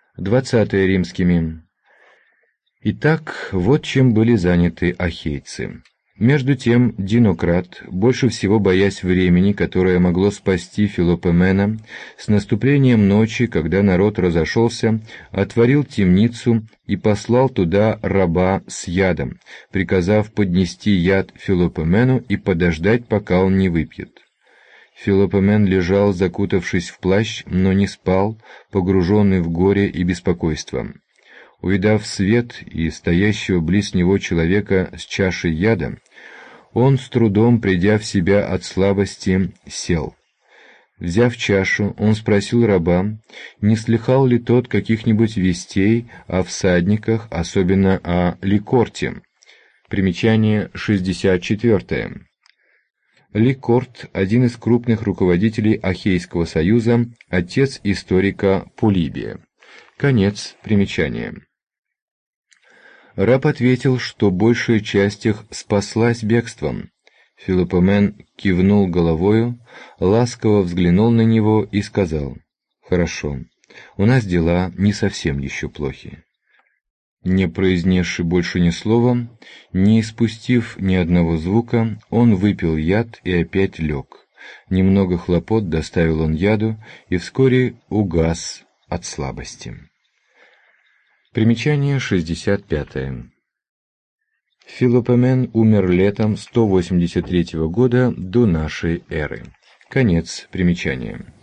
20 римскими. Итак, вот чем были заняты ахейцы. Между тем Динократ, больше всего боясь времени, которое могло спасти Филопомена, с наступлением ночи, когда народ разошелся, отворил темницу и послал туда раба с ядом, приказав поднести яд Филопомену и подождать, пока он не выпьет. Филопомен лежал, закутавшись в плащ, но не спал, погруженный в горе и беспокойство. Увидав свет и стоящего близ него человека с чашей яда, он, с трудом придя в себя от слабости, сел. Взяв чашу, он спросил раба, не слыхал ли тот каких-нибудь вестей о всадниках, особенно о Ликорте. Примечание 64. Ликорт – один из крупных руководителей Ахейского союза, отец историка Полибия. Конец примечания. Раб ответил, что большая часть их спаслась бегством. Филопомен кивнул головою, ласково взглянул на него и сказал: «Хорошо, у нас дела не совсем еще плохи». Не произнесши больше ни слова, не испустив ни одного звука, он выпил яд и опять лег. Немного хлопот доставил он яду и вскоре угас от слабости. Примечание 65. Филопомен умер летом 183 года до нашей эры. Конец примечания.